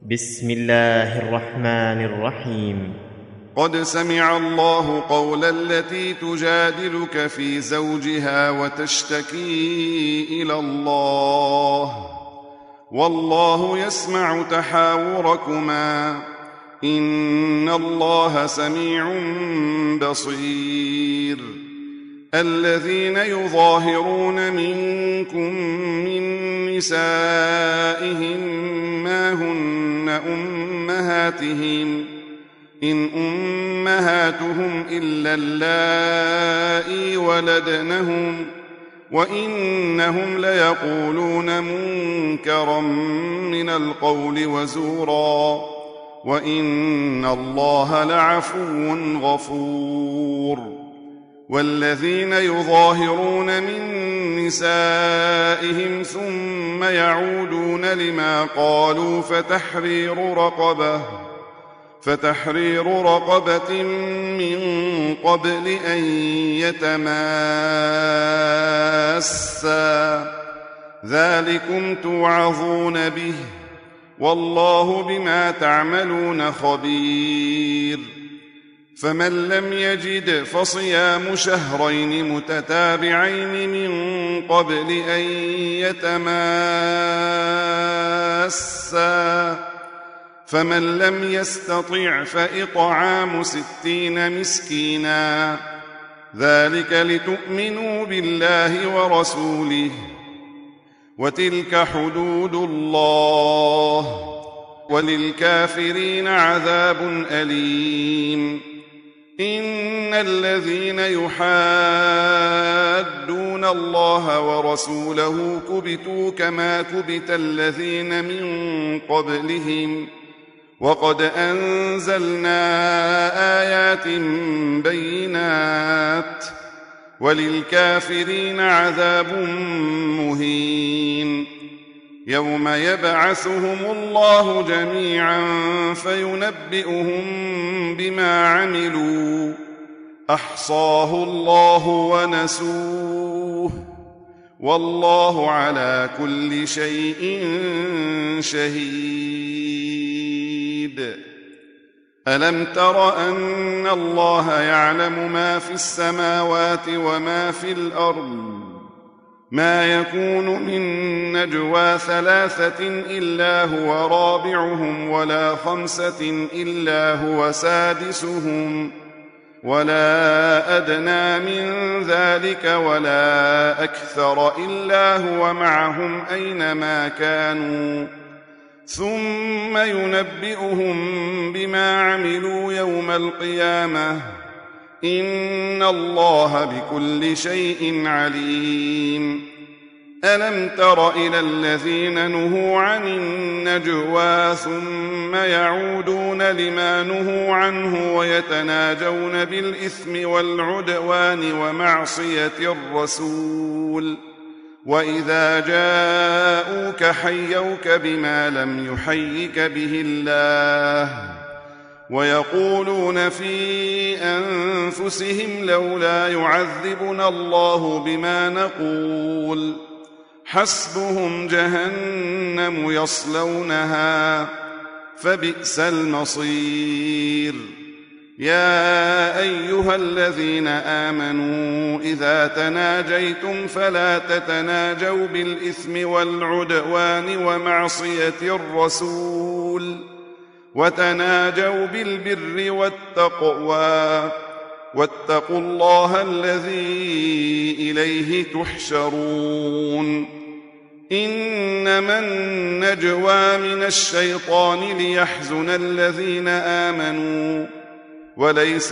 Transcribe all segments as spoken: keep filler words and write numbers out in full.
بسم الله الرحمن الرحيم. قد سمع الله قول التي تجادلك في زوجها وتشتكي إلى الله والله يسمع تحاوركما إن الله سميع بصير. الذين يظاهرون منكم من نسائهم ما هن أمهاتهم إن أمهاتهم إلا اللائي ولدنهم وإنهم ليقولون منكرا من القول وزورا وإن الله لعفو غفور. والذين يظاهرون من نسائهم ثم يعودون لما قالوا فتحرير رقبة فتحرير رقبة من قبل أن يتماسا ذلكم توعظون به والله بما تعملون خبير. فمن لم يجد فصيام شهرين متتابعين من قبل أن يتماسا فمن لم يستطع فإطعام ستين مسكينا ذلك لتؤمنوا بالله ورسوله وتلك حدود الله وللكافرين عذاب أليم. إن الذين يحادون الله ورسوله كبتوا كما كبت الذين من قبلهم وقد أنزلنا آيات بينات وللكافرين عذاب مهين. يوم يبعثهم الله جميعا فينبئهم بما عملوا أحصاه الله ونسوه والله على كل شيء شهيد. ألم تر أن الله يعلم ما في السماوات وما في الأرض ما يكون من نجوى ثلاثة إلا هو رابعهم ولا خمسة إلا هو سادسهم ولا أدنى من ذلك ولا أكثر إلا هو معهم أينما كانوا ثم ينبئهم بما عملوا يوم القيامة إن الله بكل شيء عليم. ألم تر إلى الذين نهوا عن النجوى ثم يعودون لما نهوا عنه ويتناجون بالإثم والعدوان ومعصية الرسول وإذا جاءوك حيوك بما لم يحيك به الله ويقولون في أنفسهم لولا يعذبنا الله بما نقول حسبهم جهنم يصلونها فبئس المصير. يا أيها الذين آمنوا إذا تناجيتم فلا تتناجوا بالإثم والعدوان ومعصية الرسول وتناجوا بالبر والتقوى واتقوا الله الذي إليه تحشرون. إنما النجوى من الشيطان ليحزن الذين آمنوا وليس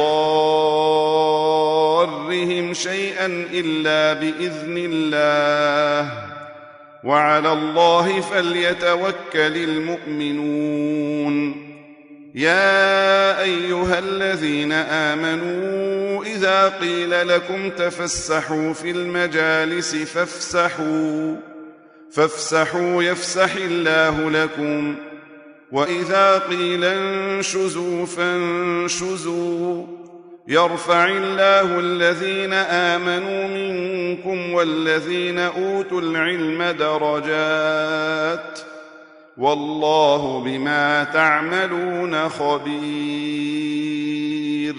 بضارهم شيئا إلا بإذن الله وعلى الله فليتوكل المؤمنون. يا أيها الذين آمنوا إذا قيل لكم تفسحوا في المجالس فافسحوا فافسحوا يفسح الله لكم وإذا قيل انشزوا فانشزوا يرفع الله الذين آمنوا منكم والذين أوتوا العلم درجات والله بما تعملون خبير.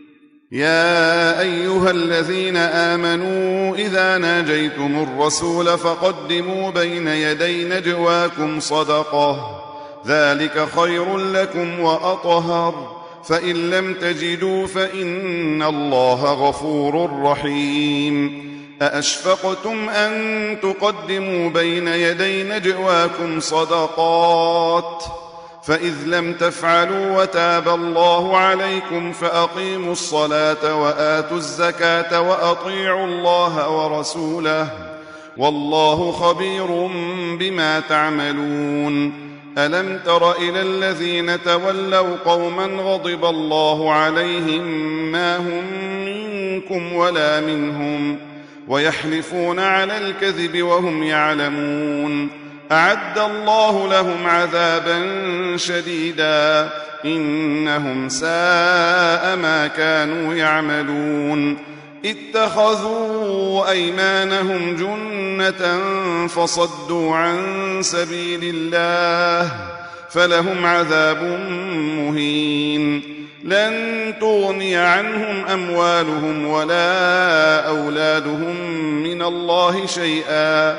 يا أيها الذين آمنوا إذا ناجيتم الرسول فقدموا بين يدي نجواكم صدقة، ذلك خير لكم وأطهر، فإن لم تجدوا فإن الله غفور رحيم. أأشفقتم أن تقدموا بين يدي نجواكم صدقات؟ فإذ لم تفعلوا وتاب الله عليكم فأقيموا الصلاة وآتوا الزكاة وأطيعوا الله ورسوله، والله خبير بما تعملون. ألم تر إلى الذين تولوا قوما غضب الله عليهم ما هم منكم ولا منهم ويحلفون على الكذب وهم يعلمون، أعد الله لهم عذابا شديدا إنهم ساء ما كانوا يعملون. اتخذوا أيمانهم جنة فصدوا عن سبيل الله فلهم عذاب مهين. لن تغني عنهم أموالهم ولا أولادهم من الله شيئا،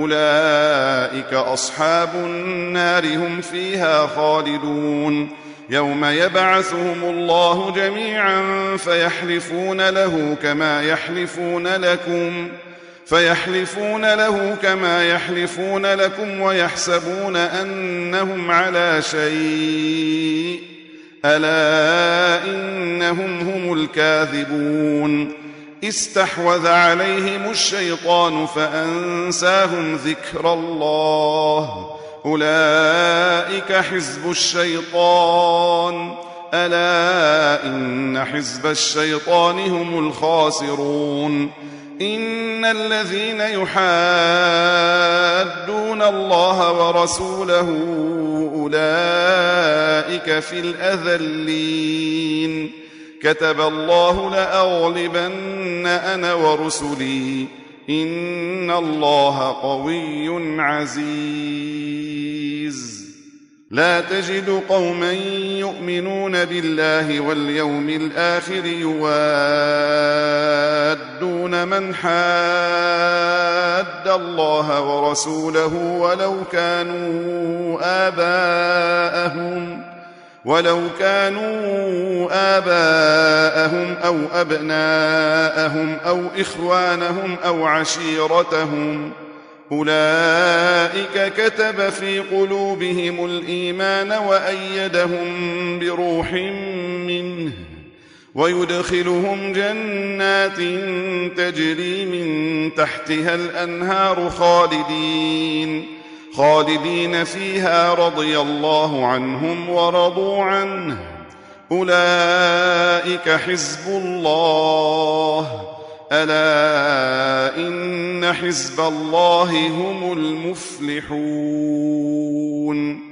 أولئك أصحاب النار هم فيها خالدون. يوم يبعثهم الله جميعا فيحلفون له كما يحلفون لكم فيحلفون له كما يحلفون لكم ويحسبون أنهم على شيء، ألا إنهم هم الكاذبون. استحوذ عليهم الشيطان فأنساهم ذكر الله، أولئك حزب الشيطان، ألا إن حزب الشيطان هم الخاسرون. إن الذين يحادون الله ورسوله أولئك في الأذلين، كتب الله لأغلبن أنا ورسلي، إن الله قوي عزيز. لا تجد قوما يؤمنون بالله واليوم الآخر يوادون من حاد الله ورسوله ولو كانوا آباءهم ولو كانوا آباءهم أو أبناءهم أو إخوانهم أو عشيرتهم، أولئك كتب في قلوبهم الإيمان وأيدهم بروح منه، ويدخلهم جنات تجري من تحتها الأنهار خالدين خالدين فيها، رضي الله عنهم ورضوا عنه، أولئك حزب الله، ألا إن حزب الله هم المفلحون.